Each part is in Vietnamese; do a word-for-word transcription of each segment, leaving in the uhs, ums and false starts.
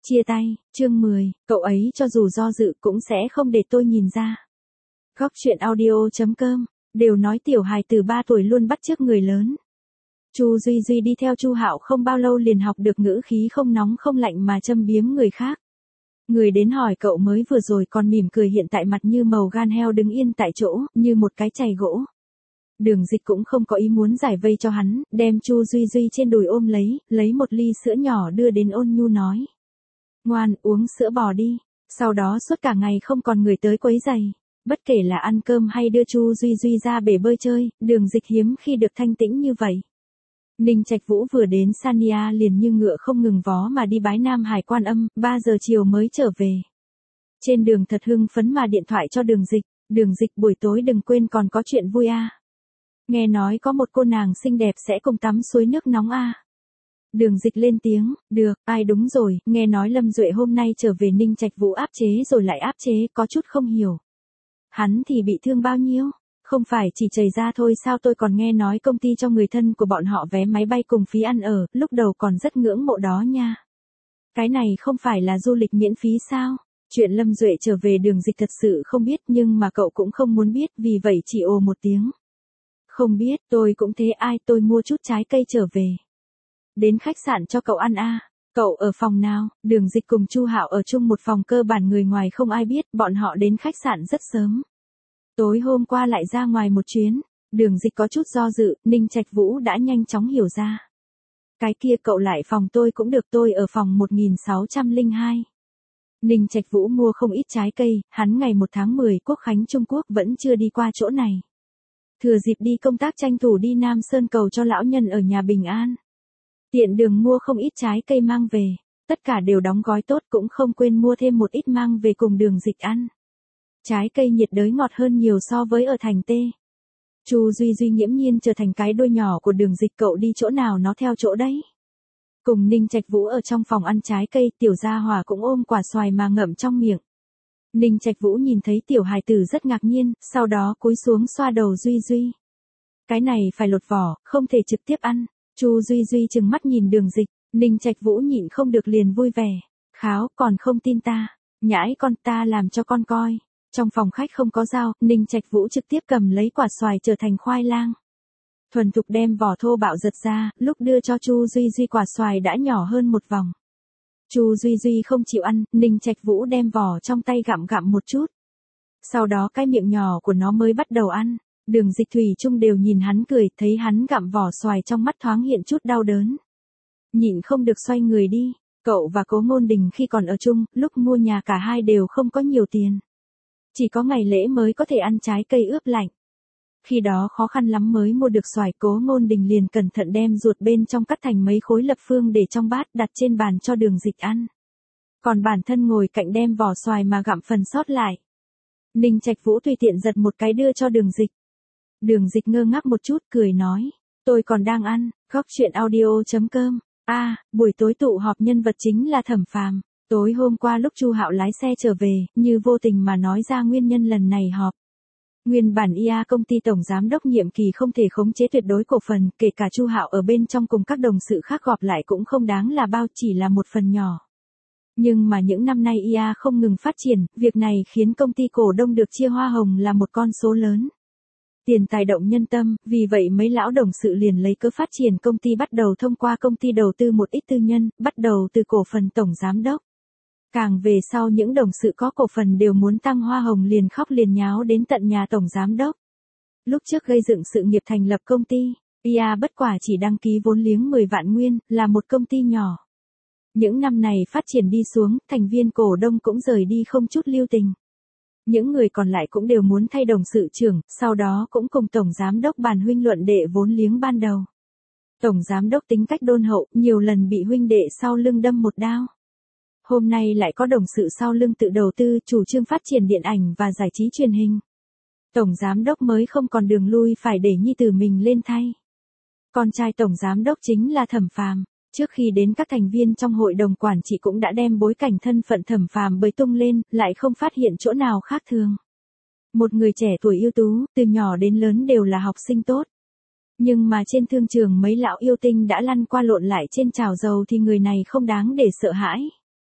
Chia tay, chương mười, cậu ấy cho dù do dự cũng sẽ không để tôi nhìn ra. Góc truyện audio.com, đều nói tiểu hài từ ba tuổi luôn bắt chước người lớn. Chu Duy Duy đi theo Chu Hạo không bao lâu liền học được ngữ khí không nóng không lạnh mà châm biếm người khác. Người đến hỏi cậu mới vừa rồi còn mỉm cười hiện tại mặt như màu gan heo đứng yên tại chỗ, như một cái chày gỗ. Đường Dịch cũng không có ý muốn giải vây cho hắn, đem Chu Duy Duy trên đùi ôm lấy, lấy một ly sữa nhỏ đưa đến Ôn Nhu nói. Ngoan, uống sữa bò đi, sau đó suốt cả ngày không còn người tới quấy giày. Bất kể là ăn cơm hay đưa Chu Duy Duy ra bể bơi chơi, Đường Dịch hiếm khi được thanh tĩnh như vậy. Ninh Trạch Vũ vừa đến Sania liền như ngựa không ngừng vó mà đi bái Nam Hải Quan Âm, ba giờ chiều mới trở về. Trên đường thật hưng phấn mà điện thoại cho Đường Dịch, Đường Dịch buổi tối đừng quên còn có chuyện vui a. Nghe nói có một cô nàng xinh đẹp sẽ cùng tắm suối nước nóng a. Đường Dịch lên tiếng, được, ai đúng rồi, nghe nói Lâm Duệ hôm nay trở về Ninh Trạch Vũ áp chế rồi lại áp chế, có chút không hiểu. Hắn thì bị thương bao nhiêu? Không phải chỉ chảy ra thôi sao, tôi còn nghe nói công ty cho người thân của bọn họ vé máy bay cùng phí ăn ở, lúc đầu còn rất ngưỡng mộ đó nha. Cái này không phải là du lịch miễn phí sao? Chuyện Lâm Duệ trở về Đường Dịch thật sự không biết, nhưng mà cậu cũng không muốn biết, vì vậy chỉ ồ một tiếng. Không biết, tôi cũng thế, ai, tôi mua chút trái cây trở về. Đến khách sạn cho cậu ăn a. À. Cậu ở phòng nào? Đường Dịch cùng Chu Hạo ở chung một phòng, cơ bản người ngoài không ai biết, bọn họ đến khách sạn rất sớm. Tối hôm qua lại ra ngoài một chuyến, Đường Dịch có chút do dự, Ninh Trạch Vũ đã nhanh chóng hiểu ra. Cái kia cậu lại phòng tôi cũng được, tôi ở phòng một nghìn sáu trăm lẻ hai. Ninh Trạch Vũ mua không ít trái cây, hắn ngày một tháng mười Quốc khánh Trung Quốc vẫn chưa đi qua chỗ này. Thừa dịp đi công tác tranh thủ đi Nam Sơn cầu cho lão nhân ở nhà bình an. Tiện đường mua không ít trái cây mang về, tất cả đều đóng gói tốt, cũng không quên mua thêm một ít mang về cùng Đường Dịch ăn. Trái cây nhiệt đới ngọt hơn nhiều so với ở thành Tê. Chu Duy Duy nghiễm nhiên trở thành cái đuôi nhỏ của Đường Dịch, cậu đi chỗ nào nó theo chỗ đấy. Cùng Ninh Trạch Vũ ở trong phòng ăn trái cây, tiểu gia hỏa cũng ôm quả xoài mà ngậm trong miệng. Ninh Trạch Vũ nhìn thấy tiểu hài tử rất ngạc nhiên, sau đó cúi xuống xoa đầu Duy Duy. Cái này phải lột vỏ, không thể trực tiếp ăn. Chu Duy Duy trừng mắt nhìn Đường Dịch, Ninh Trạch Vũ nhịn không được liền vui vẻ. Kháo, còn không tin ta, nhãi con, ta làm cho con coi. Trong phòng khách không có dao, Ninh Trạch Vũ trực tiếp cầm lấy quả xoài trở thành khoai lang. Thuần thục đem vỏ thô bạo giật ra, lúc đưa cho Chu Duy Duy quả xoài đã nhỏ hơn một vòng. Chu Duy Duy không chịu ăn, Ninh Trạch Vũ đem vỏ trong tay gặm gặm một chút. Sau đó cái miệng nhỏ của nó mới bắt đầu ăn. Đường Dịch thủy chung đều nhìn hắn cười, thấy hắn gặm vỏ xoài trong mắt thoáng hiện chút đau đớn. Nhịn không được xoay người đi, cậu và Cố Ngôn Đình khi còn ở chung, lúc mua nhà cả hai đều không có nhiều tiền. Chỉ có ngày lễ mới có thể ăn trái cây ướp lạnh. Khi đó khó khăn lắm mới mua được xoài, Cố Ngôn Đình liền cẩn thận đem ruột bên trong cắt thành mấy khối lập phương để trong bát đặt trên bàn cho Đường Dịch ăn. Còn bản thân ngồi cạnh đem vỏ xoài mà gặm phần sót lại. Ninh Trạch Vũ tùy tiện giật một cái đưa cho Đường Dịch. Đường Dịch ngơ ngác một chút, cười nói, tôi còn đang ăn. Góc truyện audio.com. A, à, buổi tối tụ họp nhân vật chính là Thẩm Phàm. Tối hôm qua lúc Chu Hạo lái xe trở về, như vô tình mà nói ra nguyên nhân lần này họp. Nguyên bản i a công ty tổng giám đốc nhiệm kỳ không thể khống chế tuyệt đối cổ phần, kể cả Chu Hạo ở bên trong cùng các đồng sự khác gọp lại cũng không đáng là bao, chỉ là một phần nhỏ. Nhưng mà những năm nay i a không ngừng phát triển, việc này khiến công ty cổ đông được chia hoa hồng là một con số lớn. Tiền tài động nhân tâm, vì vậy mấy lão đồng sự liền lấy cớ phát triển công ty bắt đầu thông qua công ty đầu tư một ít tư nhân, bắt đầu từ cổ phần tổng giám đốc. Càng về sau những đồng sự có cổ phần đều muốn tăng hoa hồng liền khóc liền nháo đến tận nhà tổng giám đốc. Lúc trước gây dựng sự nghiệp thành lập công ty, i a bất quả chỉ đăng ký vốn liếng mười vạn nguyên, là một công ty nhỏ. Những năm này phát triển đi xuống, thành viên cổ đông cũng rời đi không chút lưu tình. Những người còn lại cũng đều muốn thay đồng sự trưởng, sau đó cũng cùng tổng giám đốc bàn huynh luận đệ vốn liếng ban đầu. Tổng giám đốc tính cách đôn hậu, nhiều lần bị huynh đệ sau lưng đâm một đao. Hôm nay lại có đồng sự sau lưng tự đầu tư, chủ trương phát triển điện ảnh và giải trí truyền hình. Tổng giám đốc mới không còn đường lui, phải để nhi tử mình lên thay. Con trai tổng giám đốc chính là Thẩm Phàm. Trước khi đến các thành viên trong hội đồng quản trị cũng đã đem bối cảnh thân phận Thẩm Phàm bới tung lên, lại không phát hiện chỗ nào khác thường. Một người trẻ tuổi ưu tú, từ nhỏ đến lớn đều là học sinh tốt. Nhưng mà trên thương trường mấy lão yêu tinh đã lăn qua lộn lại trên chảo dầu thì người này không đáng để sợ hãi.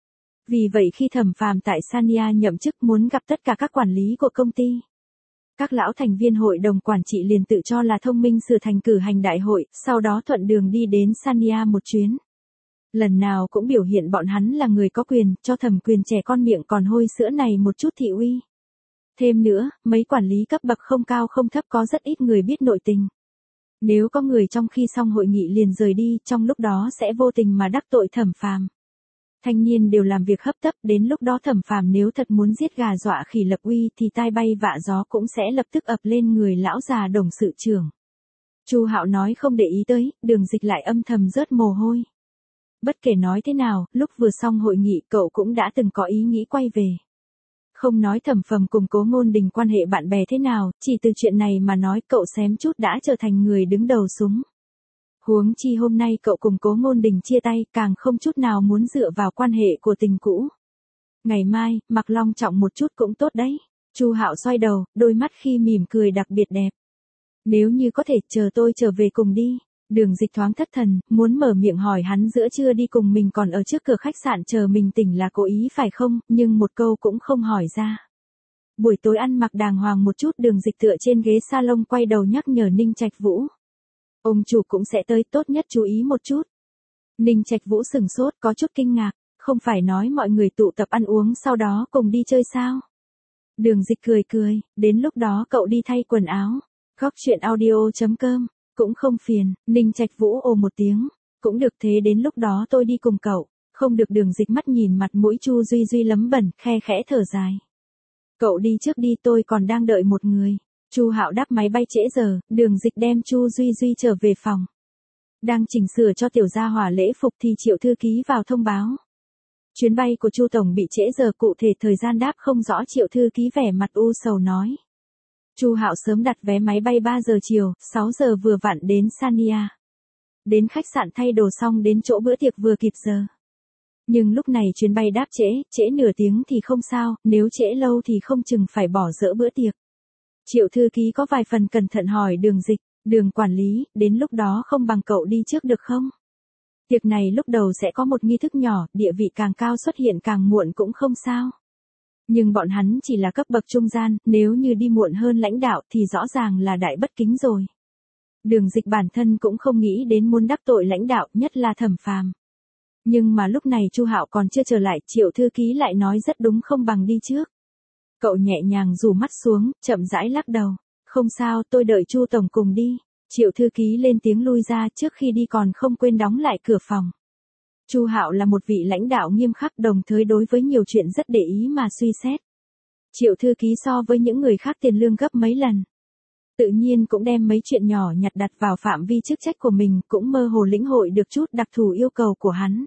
Vì vậy khi Thẩm Phàm tại Sania nhậm chức muốn gặp tất cả các quản lý của công ty. Các lão thành viên hội đồng quản trị liền tự cho là thông minh sửa thành cử hành đại hội, sau đó thuận đường đi đến Sania một chuyến. Lần nào cũng biểu hiện bọn hắn là người có quyền, cho Thẩm Quyền trẻ con miệng còn hôi sữa này một chút thị uy. Thêm nữa, mấy quản lý cấp bậc không cao không thấp có rất ít người biết nội tình. Nếu có người trong khi xong hội nghị liền rời đi, trong lúc đó sẽ vô tình mà đắc tội Thẩm Phàm. Thanh niên đều làm việc hấp tấp, đến lúc đó Thẩm Phàm nếu thật muốn giết gà dọa khỉ lập uy thì tai bay vạ gió cũng sẽ lập tức ập lên người lão già đồng sự trưởng. Chu Hạo nói không để ý tới, Đường Dịch lại âm thầm rớt mồ hôi. Bất kể nói thế nào, lúc vừa xong hội nghị cậu cũng đã từng có ý nghĩ quay về. Không nói Thẩm Phàm cùng Cố Ngôn Đình quan hệ bạn bè thế nào, chỉ từ chuyện này mà nói cậu xém chút đã trở thành người đứng đầu súng. Huống chi hôm nay cậu cùng Cố Ngôn Đình chia tay, càng không chút nào muốn dựa vào quan hệ của tình cũ. Ngày mai, mặc long trọng một chút cũng tốt đấy. Chu Hạo xoay đầu, đôi mắt khi mỉm cười đặc biệt đẹp. Nếu như có thể chờ tôi trở về cùng đi. Đường Dịch thoáng thất thần, muốn mở miệng hỏi hắn giữa trưa đi cùng mình còn ở trước cửa khách sạn chờ mình tỉnh là cố ý phải không, nhưng một câu cũng không hỏi ra. Buổi tối ăn mặc đàng hoàng một chút, Đường Dịch tựa trên ghế salon quay đầu nhắc nhở Ninh Trạch Vũ. Ông chủ cũng sẽ tới, tốt nhất chú ý một chút. Ninh Trạch Vũ sửng sốt, có chút kinh ngạc, không phải nói mọi người tụ tập ăn uống sau đó cùng đi chơi sao? Đường Dịch cười cười, đến lúc đó cậu đi thay quần áo. Góc chuyện audio chấm com, cũng không phiền. Ninh Trạch Vũ ồ một tiếng, cũng được, thế đến lúc đó tôi đi cùng cậu. Không được. Đường Dịch mắt nhìn mặt mũi Chu Duy Duy lấm bẩn, khe khẽ thở dài. Cậu đi trước đi, tôi còn đang đợi một người. Chu Hạo đáp máy bay trễ giờ, Đường Dịch đem Chu Duy Duy trở về phòng. Đang chỉnh sửa cho tiểu gia hỏa lễ phục thì Triệu thư ký vào thông báo. Chuyến bay của Chu tổng bị trễ giờ, cụ thể thời gian đáp không rõ. Triệu thư ký vẻ mặt u sầu nói. Chu Hạo sớm đặt vé máy bay ba giờ chiều, sáu giờ vừa vặn đến Sania. Đến khách sạn thay đồ xong đến chỗ bữa tiệc vừa kịp giờ. Nhưng lúc này chuyến bay đáp trễ, trễ nửa tiếng thì không sao, nếu trễ lâu thì không chừng phải bỏ dỡ bữa tiệc. Triệu thư ký có vài phần cẩn thận hỏi Đường Dịch, Đường quản lý, đến lúc đó không bằng cậu đi trước được không? Tiệc này lúc đầu sẽ có một nghi thức nhỏ, địa vị càng cao xuất hiện càng muộn cũng không sao. Nhưng bọn hắn chỉ là cấp bậc trung gian, nếu như đi muộn hơn lãnh đạo thì rõ ràng là đại bất kính rồi. Đường Dịch bản thân cũng không nghĩ đến muốn đắc tội lãnh đạo, nhất là Thẩm Phàm. Nhưng mà lúc này Chu Hạo còn chưa trở lại, Triệu thư ký lại nói rất đúng, không bằng đi trước. Cậu nhẹ nhàng rủ mắt xuống, chậm rãi lắc đầu. Không sao, tôi đợi Chu tổng cùng đi. Triệu thư ký lên tiếng lui ra, trước khi đi còn không quên đóng lại cửa phòng. Chu Hạo là một vị lãnh đạo nghiêm khắc, đồng thời đối với nhiều chuyện rất để ý mà suy xét. Triệu thư ký so với những người khác tiền lương gấp mấy lần. Tự nhiên cũng đem mấy chuyện nhỏ nhặt đặt vào phạm vi chức trách của mình, cũng mơ hồ lĩnh hội được chút đặc thù yêu cầu của hắn.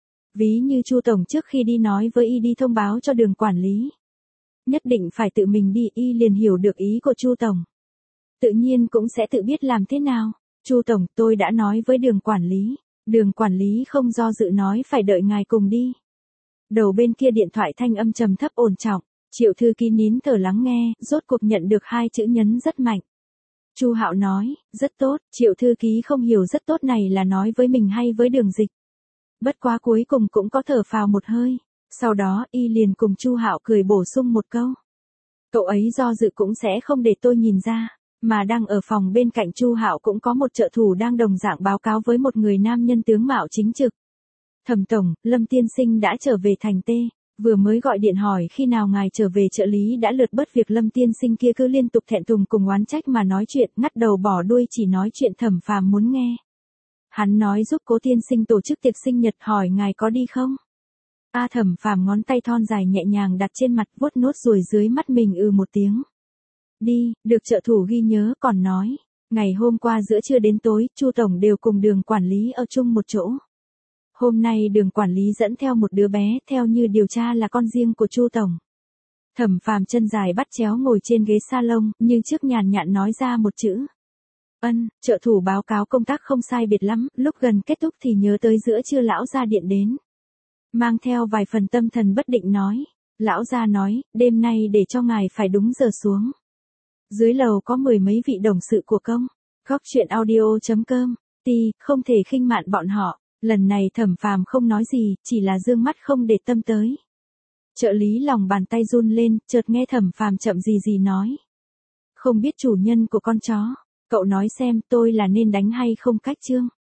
Ví như Chu tổng trước khi đi nói với y đi thông báo cho Đường quản lý. Nhất định phải tự mình đi, y liền hiểu được ý của Chu tổng. Tự nhiên cũng sẽ tự biết làm thế nào. Chu tổng, tôi đã nói với Đường quản lý. Đường quản lý không do dự nói phải đợi ngài cùng đi. Đầu bên kia điện thoại thanh âm trầm thấp ổn trọng. Triệu thư ký nín thở lắng nghe, rốt cuộc nhận được hai chữ nhấn rất mạnh. Chu Hạo nói, rất tốt. Triệu thư ký không hiểu rất tốt này là nói với mình hay với Đường Dịch. Bất quá cuối cùng cũng có thở phào một hơi. Sau đó y liền cùng Chu Hạo cười bổ sung một câu. Cậu ấy do dự cũng sẽ không để tôi nhìn ra. Mà đang ở phòng bên cạnh Chu Hạo cũng có một trợ thủ đang đồng dạng báo cáo với một người nam nhân tướng mạo chính trực. Thẩm tổng, Lâm tiên sinh đã trở về thành T. Vừa mới gọi điện hỏi khi nào ngài trở về, trợ lý đã lượt bớt việc. Lâm tiên sinh kia cứ liên tục thẹn thùng cùng oán trách mà nói chuyện, ngắt đầu bỏ đuôi chỉ nói chuyện Thẩm Phàm muốn nghe. Hắn nói giúp Cố tiên sinh tổ chức tiệc sinh nhật, hỏi ngài có đi không? A Thẩm Phàm ngón tay thon dài nhẹ nhàng đặt trên mặt, vuốt nốt ruồi dưới mắt mình, ừ một tiếng. Đi, được trợ thủ ghi nhớ, còn nói, ngày hôm qua giữa trưa đến tối, Chu tổng đều cùng Đường quản lý ở chung một chỗ. Hôm nay Đường quản lý dẫn theo một đứa bé, theo như điều tra là con riêng của Chu tổng. Thẩm Phàm chân dài bắt chéo ngồi trên ghế salon, nhưng trước nhàn nhạt nói ra một chữ. Ân, trợ thủ báo cáo công tác không sai biệt lắm, lúc gần kết thúc thì nhớ tới giữa trưa lão gia điện đến. Mang theo vài phần tâm thần bất định nói, lão gia nói, đêm nay để cho ngài phải đúng giờ xuống. Dưới lầu có mười mấy vị đồng sự của công. Góc chuyện audio chấm com, ti, không thể khinh mạn bọn họ. Lần này Thẩm Phàm không nói gì, chỉ là dương mắt không để tâm tới. Trợ lý lòng bàn tay run lên, chợt nghe Thẩm Phàm chậm gì gì nói. Không biết chủ nhân của con chó, cậu nói xem tôi là nên đánh hay không cách chương.